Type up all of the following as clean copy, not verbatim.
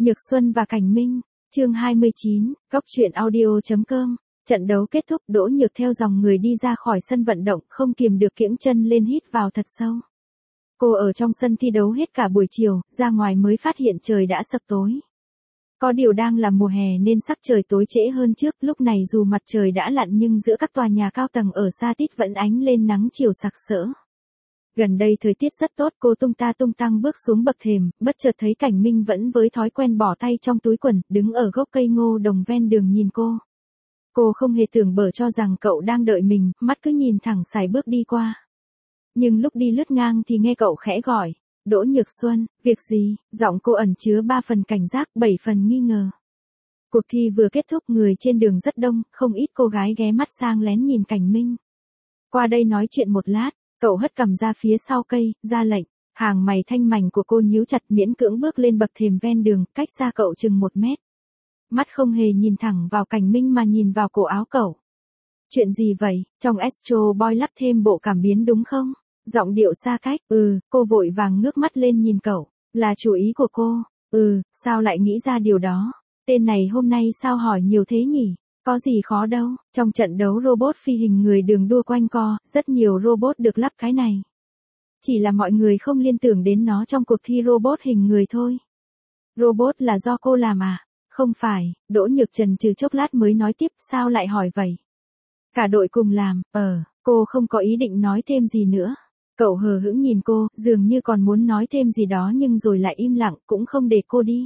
Nhược Xuân và Cảnh Minh, chương 29, Góc truyện audio.com. Trận đấu kết thúc, Đỗ Nhược theo dòng người đi ra khỏi sân vận động, không kiềm được kiễng chân lên hít vào thật sâu. Cô ở trong sân thi đấu hết cả buổi chiều, ra ngoài mới phát hiện trời đã sập tối. Có điều đang là mùa hè nên sắc trời tối trễ hơn trước, lúc này dù mặt trời đã lặn nhưng giữa các tòa nhà cao tầng ở xa tít vẫn ánh lên nắng chiều sặc sỡ. Gần đây thời tiết rất tốt, cô tung ta tung tăng bước xuống bậc thềm, bất chợt thấy Cảnh Minh vẫn với thói quen bỏ tay trong túi quần, đứng ở gốc cây ngô đồng ven đường nhìn cô. Cô không hề tưởng bở cho rằng cậu đang đợi mình, mắt cứ nhìn thẳng sải bước đi qua. Nhưng lúc đi lướt ngang thì nghe cậu khẽ gọi, Đỗ Nhược Xuân, việc gì? Giọng cô ẩn chứa 3 phần cảnh giác, 7 phần nghi ngờ. Cuộc thi vừa kết thúc, người trên đường rất đông, không ít cô gái ghé mắt sang lén nhìn Cảnh Minh. Qua đây nói chuyện một lát. Cậu hất cằm ra phía sau cây, ra lệnh. Hàng mày thanh mảnh của cô nhíu chặt, miễn cưỡng bước lên bậc thềm ven đường, cách xa cậu chừng 1 mét. Mắt không hề nhìn thẳng vào Cảnh Minh mà nhìn vào cổ áo cậu. Chuyện gì vậy? Trong Astro Boy lắp thêm bộ cảm biến đúng không? Giọng điệu xa cách. Cô vội vàng ngước mắt lên nhìn cậu. Là chủ ý của cô. Sao lại nghĩ ra điều đó? Tên này hôm nay sao hỏi nhiều thế nhỉ? Có gì khó đâu, trong trận đấu robot phi hình người đường đua quanh co, rất nhiều robot được lắp cái này. Chỉ là mọi người không liên tưởng đến nó trong cuộc thi robot hình người thôi. Robot là do cô làm à? Không phải, Đỗ Nhược chần chừ chốc lát mới nói tiếp, sao lại hỏi vậy? Cả đội cùng làm, cô không có ý định nói thêm gì nữa. Cậu hờ hững nhìn cô, dường như còn muốn nói thêm gì đó nhưng rồi lại im lặng, cũng không để cô đi.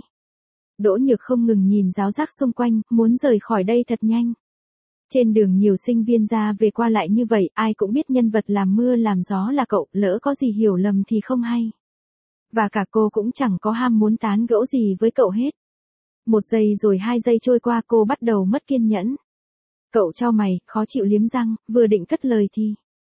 Đỗ Nhược không ngừng nhìn ráo rác xung quanh, muốn rời khỏi đây thật nhanh. Trên đường nhiều sinh viên ra về qua lại như vậy, ai cũng biết nhân vật làm mưa làm gió là cậu, lỡ có gì hiểu lầm thì không hay. Và cả cô cũng chẳng có ham muốn tán gẫu gì với cậu hết. 1 giây rồi 2 giây trôi qua, cô bắt đầu mất kiên nhẫn. Cậu chau mày, khó chịu liếm răng, vừa định cất lời thì.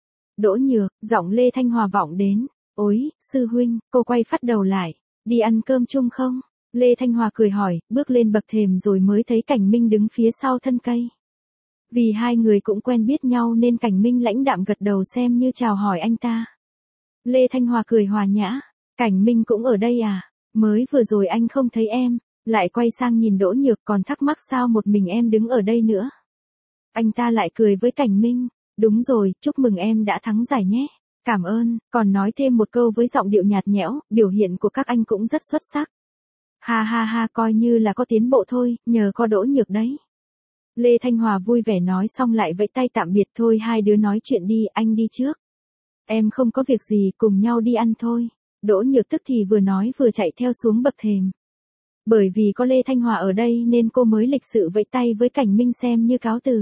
Đỗ Nhược, giọng Lê Thanh Hòa vọng đến. Ôi, sư huynh, cô quay phát đầu lại. Đi ăn cơm chung không? Lê Thanh Hòa cười hỏi, bước lên bậc thềm rồi mới thấy Cảnh Minh đứng phía sau thân cây. Vì hai người cũng quen biết nhau nên Cảnh Minh lãnh đạm gật đầu xem như chào hỏi anh ta. Lê Thanh Hòa cười hòa nhã, Cảnh Minh cũng ở đây à? Mới vừa rồi anh không thấy em, lại quay sang nhìn Đỗ Nhược còn thắc mắc sao một mình em đứng ở đây nữa. Anh ta lại cười với Cảnh Minh, đúng rồi, chúc mừng em đã thắng giải nhé. Cảm ơn, còn nói thêm một câu với giọng điệu nhạt nhẽo, biểu hiện của các anh cũng rất xuất sắc. Ha ha ha, coi như là có tiến bộ thôi, nhờ có Đỗ Nhược đấy. Lê Thanh Hòa vui vẻ nói xong lại vẫy tay tạm biệt, thôi hai đứa nói chuyện đi, anh đi trước. Em không có việc gì, cùng nhau đi ăn thôi. Đỗ Nhược tức thì vừa nói vừa chạy theo xuống bậc thềm. Bởi vì có Lê Thanh Hòa ở đây nên cô mới lịch sự vẫy tay với Cảnh Minh xem như cáo từ.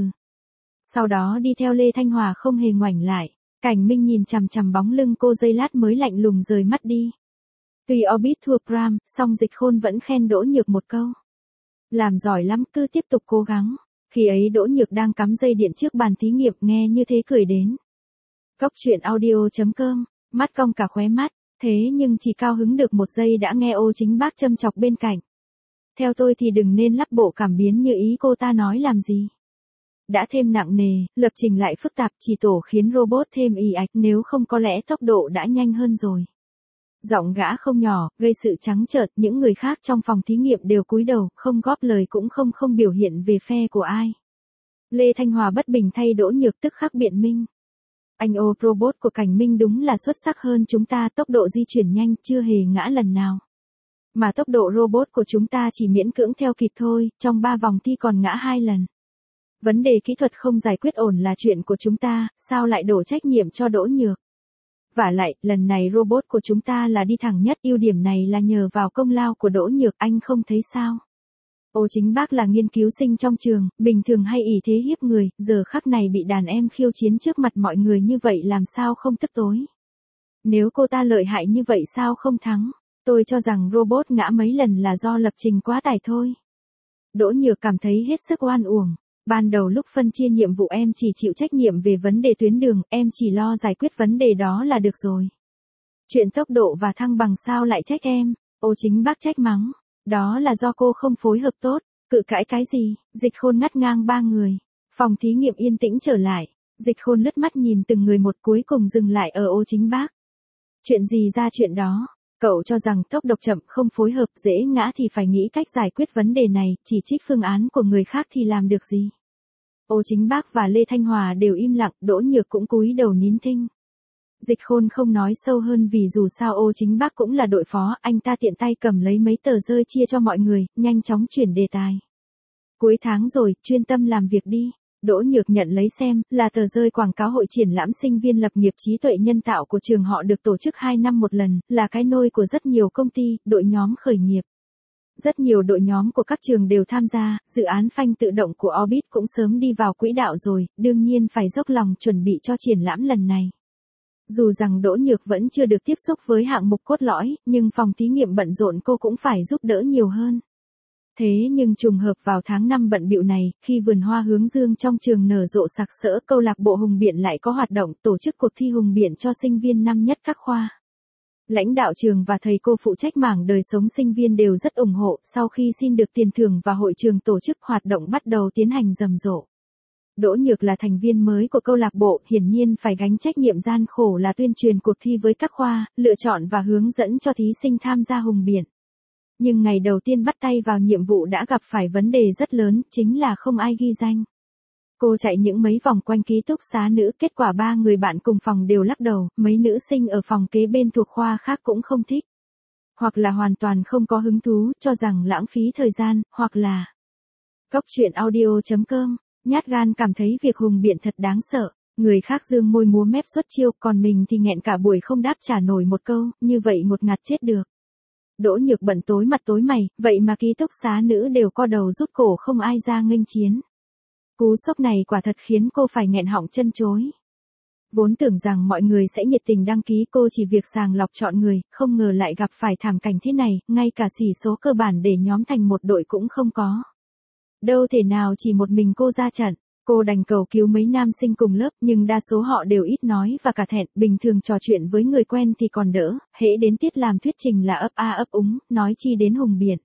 Sau đó đi theo Lê Thanh Hòa không hề ngoảnh lại. Cảnh Minh nhìn chằm chằm bóng lưng cô giây lát mới lạnh lùng rời mắt đi. Tuy Orbit thua Pram, song Dịch Khôn vẫn khen Đỗ Nhược một câu. Làm giỏi lắm, cứ tiếp tục cố gắng. Khi ấy Đỗ Nhược đang cắm dây điện trước bàn thí nghiệm, nghe như thế cười đến. Góc truyện audio.com, mắt cong cả khóe mắt, thế nhưng chỉ cao hứng được 1 giây đã nghe Ô Chính Bác châm chọc bên cạnh. Theo tôi thì đừng nên lắp bộ cảm biến như ý cô ta nói làm gì. Đã thêm nặng nề, lập trình lại phức tạp, chỉ tổ khiến robot thêm ì ạch, nếu không có lẽ tốc độ đã nhanh hơn rồi. Giọng gã không nhỏ, gây sự trắng trợn, những người khác trong phòng thí nghiệm đều cúi đầu, không góp lời cũng không biểu hiện về phe của ai. Lê Thanh Hòa bất bình thay Đỗ Nhược tức khắc biện minh. Anh robot của Cảnh Minh đúng là xuất sắc hơn chúng ta, tốc độ di chuyển nhanh, chưa hề ngã lần nào. Mà tốc độ robot của chúng ta chỉ miễn cưỡng theo kịp thôi, trong 3 vòng thi còn ngã 2 lần. Vấn đề kỹ thuật không giải quyết ổn là chuyện của chúng ta, sao lại đổ trách nhiệm cho Đỗ Nhược? Vả lại, lần này robot của chúng ta là đi thẳng nhất, ưu điểm này là nhờ vào công lao của Đỗ Nhược, anh không thấy sao? Ô Chính Bác là nghiên cứu sinh trong trường, bình thường hay ỷ thế hiếp người, giờ khắc này bị đàn em khiêu chiến trước mặt mọi người như vậy làm sao không tức tối? Nếu cô ta lợi hại như vậy sao không thắng? Tôi cho rằng robot ngã mấy lần là do lập trình quá tải thôi. Đỗ Nhược cảm thấy hết sức oan uổng. Ban đầu lúc phân chia nhiệm vụ em chỉ chịu trách nhiệm về vấn đề tuyến đường, em chỉ lo giải quyết vấn đề đó là được rồi. Chuyện tốc độ và thăng bằng sao lại trách em? Ô Chính Bác trách mắng. Đó là do cô không phối hợp tốt. Cự cãi cái gì? Dịch Khôn ngắt ngang 3 người. Phòng thí nghiệm yên tĩnh trở lại. Dịch Khôn lướt mắt nhìn từng người một, cuối cùng dừng lại ở Ô Chính Bác. Chuyện gì ra chuyện đó? Cậu cho rằng tốc độ chậm không phối hợp dễ ngã thì phải nghĩ cách giải quyết vấn đề này, chỉ trích phương án của người khác thì làm được gì. Ô Chính Bác và Lê Thanh Hòa đều im lặng, Đỗ Nhược cũng cúi đầu nín thinh. Dịch Khôn không nói sâu hơn vì dù sao Ô Chính Bác cũng là đội phó, anh ta tiện tay cầm lấy mấy tờ rơi chia cho mọi người, nhanh chóng chuyển đề tài. Cuối tháng rồi, chuyên tâm làm việc đi. Đỗ Nhược nhận lấy xem, là tờ rơi quảng cáo hội triển lãm sinh viên lập nghiệp trí tuệ nhân tạo của trường họ được tổ chức 2 năm một lần, là cái nôi của rất nhiều công ty, đội nhóm khởi nghiệp. Rất nhiều đội nhóm của các trường đều tham gia, dự án phanh tự động của Orbit cũng sớm đi vào quỹ đạo rồi, đương nhiên phải dốc lòng chuẩn bị cho triển lãm lần này. Dù rằng Đỗ Nhược vẫn chưa được tiếp xúc với hạng mục cốt lõi, nhưng phòng thí nghiệm bận rộn cô cũng phải giúp đỡ nhiều hơn. Thế nhưng trùng hợp vào tháng 5 bận bịu này, khi vườn hoa hướng dương trong trường nở rộ sặc sỡ, câu lạc bộ Hùng Biện lại có hoạt động tổ chức cuộc thi Hùng Biện cho sinh viên năm nhất các khoa. Lãnh đạo trường và thầy cô phụ trách mảng đời sống sinh viên đều rất ủng hộ, sau khi xin được tiền thưởng và hội trường tổ chức hoạt động bắt đầu tiến hành rầm rộ. Đỗ Nhược là thành viên mới của câu lạc bộ, hiển nhiên phải gánh trách nhiệm gian khổ là tuyên truyền cuộc thi với các khoa, lựa chọn và hướng dẫn cho thí sinh tham gia Hùng Biện. Nhưng ngày đầu tiên bắt tay vào nhiệm vụ đã gặp phải vấn đề rất lớn, chính là không ai ghi danh. Cô chạy những mấy vòng quanh ký túc xá nữ, kết quả 3 người bạn cùng phòng đều lắc đầu, mấy nữ sinh ở phòng kế bên thuộc khoa khác cũng không thích. Hoặc là hoàn toàn không có hứng thú, cho rằng lãng phí thời gian, hoặc là... Góc truyện audio.com, nhát gan cảm thấy việc Hùng Biện thật đáng sợ. Người khác dương môi múa mép xuất chiêu, còn mình thì nghẹn cả buổi không đáp trả nổi một câu, như vậy ngột ngạt chết được. Đỗ Nhược bận tối mặt tối mày, vậy mà ký túc xá nữ đều co đầu rút cổ không ai ra nghênh chiến. Cú sốc này quả thật khiến cô phải nghẹn họng chân chối. Vốn tưởng rằng mọi người sẽ nhiệt tình đăng ký, cô chỉ việc sàng lọc chọn người, không ngờ lại gặp phải thảm cảnh thế này, ngay cả xỉ số cơ bản để nhóm thành một đội cũng không có. Đâu thể nào chỉ một mình cô ra trận. Cô đành cầu cứu mấy nam sinh cùng lớp, nhưng đa số họ đều ít nói và cả thẹn, bình thường trò chuyện với người quen thì còn đỡ, hễ đến tiết làm thuyết trình là ấp a ấp úng, nói chi đến Hùng Biện.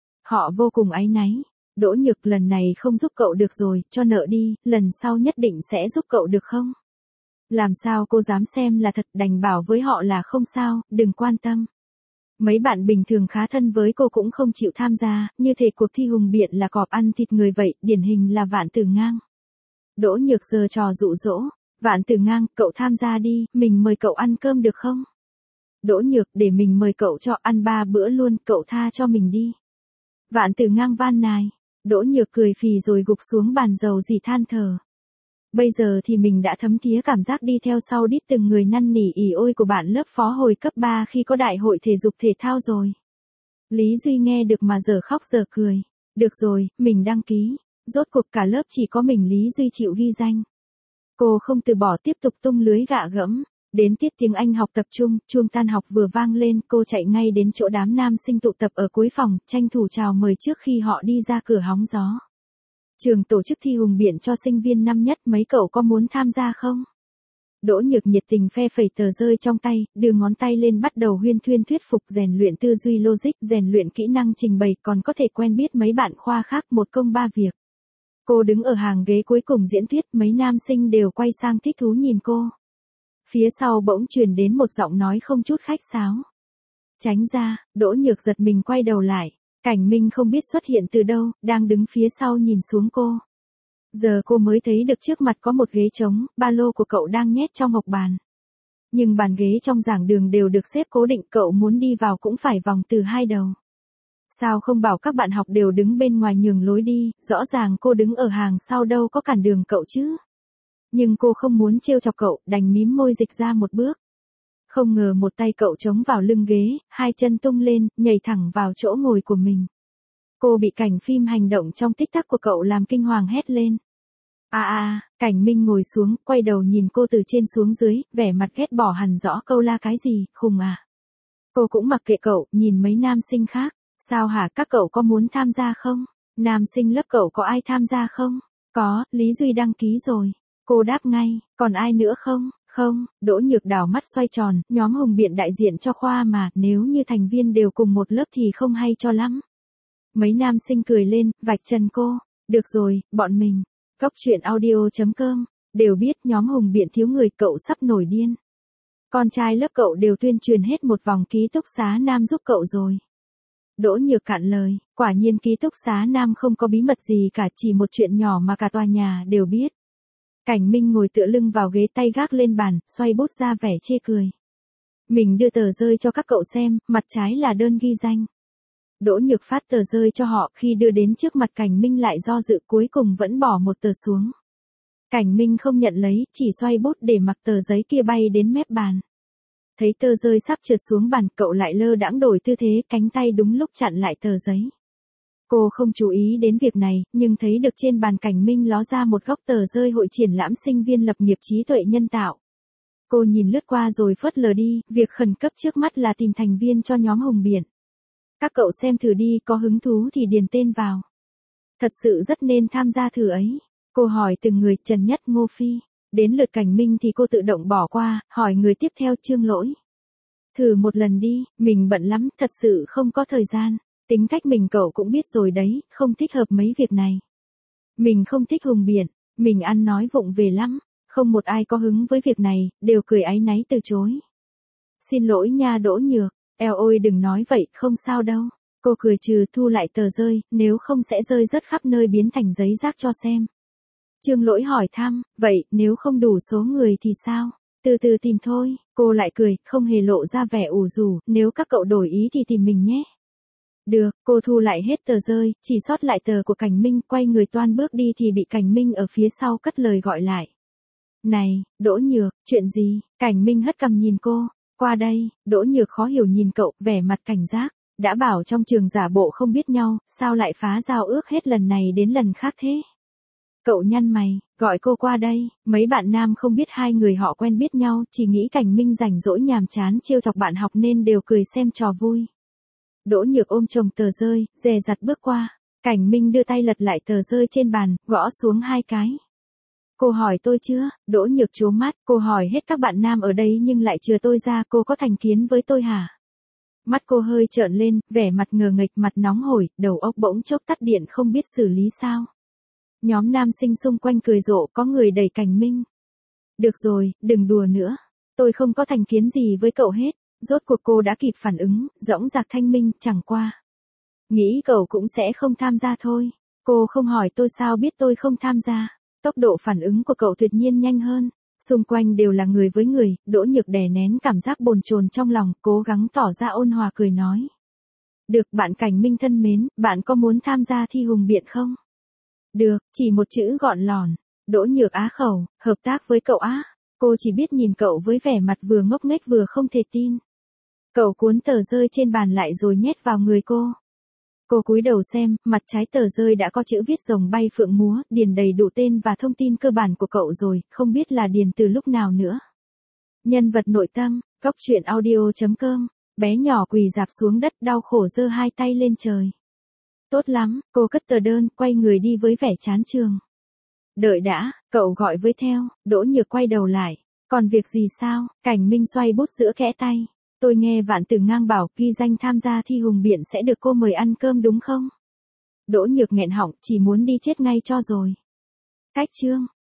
Họ vô cùng áy náy. Đỗ Nhược, lần này không giúp cậu được rồi, cho nợ đi, lần sau nhất định sẽ giúp cậu được không? Làm sao cô dám xem là thật, đành bảo với họ là không sao, đừng quan tâm. Mấy bạn bình thường khá thân với cô cũng không chịu tham gia, như thể cuộc thi Hùng Biện là cọp ăn thịt người vậy, điển hình là Vạn Tử Ngang. Đỗ Nhược giơ trò dụ dỗ, Vạn Tử Ngang, cậu tham gia đi, mình mời cậu ăn cơm được không? Đỗ Nhược, để mình mời cậu cho ăn 3 bữa luôn, cậu tha cho mình đi. Vạn Tử Ngang van nài, Đỗ Nhược cười phì rồi gục xuống bàn dầu dì than thở. Bây giờ thì mình đã thấm thía cảm giác đi theo sau đít từng người năn nỉ ỉ ôi của bạn lớp phó hồi cấp 3 khi có đại hội thể dục thể thao rồi. Lý Duy nghe được mà giờ khóc giờ cười. Được rồi, mình đăng ký. Rốt cuộc cả lớp chỉ có mình Lý Duy chịu ghi danh. Cô không từ bỏ, tiếp tục tung lưới gạ gẫm. Đến tiết tiếng Anh học tập trung, chuông tan học vừa vang lên, cô chạy ngay đến chỗ đám nam sinh tụ tập ở cuối phòng, tranh thủ chào mời trước khi họ đi ra cửa hóng gió. Trường tổ chức thi Hùng Biện cho sinh viên năm nhất, mấy cậu có muốn tham gia không? Đỗ Nhược nhiệt tình phe phẩy tờ rơi trong tay, đưa ngón tay lên bắt đầu huyên thuyên thuyết phục, rèn luyện tư duy logic, rèn luyện kỹ năng trình bày, còn có thể quen biết mấy bạn khoa khác, một công ba việc. Cô đứng ở hàng ghế cuối cùng diễn thuyết, mấy nam sinh đều quay sang thích thú nhìn cô. Phía sau bỗng truyền đến một giọng nói không chút khách sáo. Tránh ra, Đỗ Nhược giật mình quay đầu lại. Cảnh Minh không biết xuất hiện từ đâu, đang đứng phía sau nhìn xuống cô. Giờ cô mới thấy được trước mặt có một ghế trống, ba lô của cậu đang nhét trong hộc bàn. Nhưng bàn ghế trong giảng đường đều được xếp cố định, cậu muốn đi vào cũng phải vòng từ hai đầu. Sao không bảo các bạn học đều đứng bên ngoài nhường lối đi, rõ ràng cô đứng ở hàng sau đâu có cản đường cậu chứ. Nhưng cô không muốn trêu chọc cậu, đành mím môi dịch ra một bước. Không ngờ một tay cậu chống vào lưng ghế, hai chân tung lên, nhảy thẳng vào chỗ ngồi của mình. Cô bị cảnh phim hành động trong tích tắc của cậu làm kinh hoàng hét lên. Cảnh Minh ngồi xuống, quay đầu nhìn cô từ trên xuống dưới, vẻ mặt ghét bỏ hẳn rõ câu la cái gì, khùng à. Cô cũng mặc kệ cậu, nhìn mấy nam sinh khác. Sao hả, các cậu có muốn tham gia không? Nam sinh lớp cậu có ai tham gia không? Có, Lý Duy đăng ký rồi. Cô đáp ngay, còn ai nữa không? Không, Đỗ Nhược đảo mắt xoay tròn, nhóm Hùng Biện đại diện cho khoa mà, nếu như thành viên đều cùng một lớp thì không hay cho lắm. Mấy nam sinh cười lên, vạch trần cô. Được rồi, bọn mình. Góc truyện audio.com, đều biết nhóm Hùng Biện thiếu người, cậu sắp nổi điên. Con trai lớp cậu đều tuyên truyền hết một vòng ký túc xá nam giúp cậu rồi. Đỗ Nhược cạn lời, quả nhiên ký túc xá nam không có bí mật gì cả, chỉ một chuyện nhỏ mà cả tòa nhà đều biết. Cảnh Minh ngồi tựa lưng vào ghế, tay gác lên bàn, xoay bút ra vẻ chê cười. Mình đưa tờ rơi cho các cậu xem, mặt trái là đơn ghi danh. Đỗ Nhược phát tờ rơi cho họ, khi đưa đến trước mặt Cảnh Minh lại do dự, cuối cùng vẫn bỏ một tờ xuống. Cảnh Minh không nhận lấy, chỉ xoay bút để mặc tờ giấy kia bay đến mép bàn. Thấy tờ rơi sắp trượt xuống bàn, cậu lại lơ đãng đổi tư thế, cánh tay đúng lúc chặn lại tờ giấy. Cô không chú ý đến việc này, nhưng thấy được trên bàn Cảnh Minh ló ra một góc tờ rơi hội triển lãm sinh viên lập nghiệp trí tuệ nhân tạo. Cô nhìn lướt qua rồi phớt lờ đi, việc khẩn cấp trước mắt là tìm thành viên cho nhóm Hùng Biển. Các cậu xem thử đi, có hứng thú thì điền tên vào. Thật sự rất nên tham gia thử ấy. Cô hỏi từng người, Trần Nhất, Ngô Phi. Đến lượt Cảnh Minh thì cô tự động bỏ qua, hỏi người tiếp theo, Trương Lỗi. Thử một lần đi, mình bận lắm, thật sự không có thời gian. Tính cách mình cậu cũng biết rồi đấy, không thích hợp mấy việc này. Mình không thích Hùng Biển, mình ăn nói vụng về lắm. Không một ai có hứng với việc này, đều cười áy náy từ chối. Xin lỗi nha Đỗ Nhược, eo ôi đừng nói vậy, không sao đâu. Cô cười trừ, thu lại tờ rơi, nếu không sẽ rơi rất khắp nơi, biến thành giấy rác cho xem. Trương Lỗi hỏi thăm, vậy nếu không đủ số người thì sao? Từ từ tìm thôi. Cô lại cười, không hề lộ ra vẻ ủ rũ, nếu các cậu đổi ý thì tìm mình nhé. Được, cô thu lại hết tờ rơi, chỉ sót lại tờ của Cảnh Minh, quay người toan bước đi thì bị Cảnh Minh ở phía sau cất lời gọi lại. Này, Đỗ Nhược, chuyện gì? Cảnh Minh hất cằm nhìn cô. Qua đây. Đỗ Nhược khó hiểu nhìn cậu, vẻ mặt cảnh giác. Đã bảo trong trường giả bộ không biết nhau, sao lại phá giao ước hết lần này đến lần khác thế? Cậu nhăn mày, gọi cô qua đây. Mấy bạn nam không biết hai người họ quen biết nhau, chỉ nghĩ Cảnh Minh rảnh rỗi nhàm chán trêu chọc bạn học nên đều cười xem trò vui. Đỗ Nhược ôm chồng tờ rơi, dè dặt bước qua. Cảnh Minh đưa tay lật lại tờ rơi trên bàn, gõ xuống 2 cái. Cô hỏi tôi chưa? Đỗ Nhược trố mắt, cô hỏi hết các bạn nam ở đây nhưng lại chừa tôi ra, cô có thành kiến với tôi hả? Mắt cô hơi trợn lên, vẻ mặt ngờ nghệch, mặt nóng hổi, đầu óc bỗng chốc tắt điện, không biết xử lý sao. Nhóm nam sinh xung quanh cười rộ, có người đẩy Cảnh Minh. Được rồi, đừng đùa nữa. Tôi không có thành kiến gì với cậu hết. Rốt cuộc cô đã kịp phản ứng, dõng dạc thanh minh, chẳng qua. Nghĩ cậu cũng sẽ không tham gia thôi. Cô không hỏi tôi sao biết tôi không tham gia. Tốc độ phản ứng của cậu tuyệt nhiên nhanh hơn. Xung quanh đều là người với người, Đỗ Nhược đè nén cảm giác bồn chồn trong lòng, cố gắng tỏ ra ôn hòa cười nói. Được, bạn Cảnh Minh thân mến, bạn có muốn tham gia thi Hùng Biện không? Được, chỉ một chữ gọn lỏn. Đỗ Nhược á khẩu, hợp tác với cậu á. Cô chỉ biết nhìn cậu với vẻ mặt vừa ngốc nghếch vừa không thể tin. Cậu cuốn tờ rơi trên bàn lại rồi nhét vào người cô. Cô cúi đầu xem, mặt trái tờ rơi đã có chữ viết rồng bay phượng múa, điền đầy đủ tên và thông tin cơ bản của cậu rồi, không biết là điền từ lúc nào nữa. Nhân vật nội tâm, góc truyện audio.com, bé nhỏ quỳ rạp xuống đất đau khổ giơ 2 tay lên trời. Tốt lắm, cô cất tờ đơn, quay người đi với vẻ chán chường. Đợi đã, cậu gọi với theo. Đỗ Nhược quay đầu lại. Còn việc gì sao? Cảnh Minh xoay bút giữa kẽ tay. Tôi nghe Vạn Tử Ngang bảo ghi danh tham gia thi Hùng Biện sẽ được cô mời ăn cơm đúng không? Đỗ Nhược nghẹn họng, chỉ muốn đi chết ngay cho rồi. Cách chương.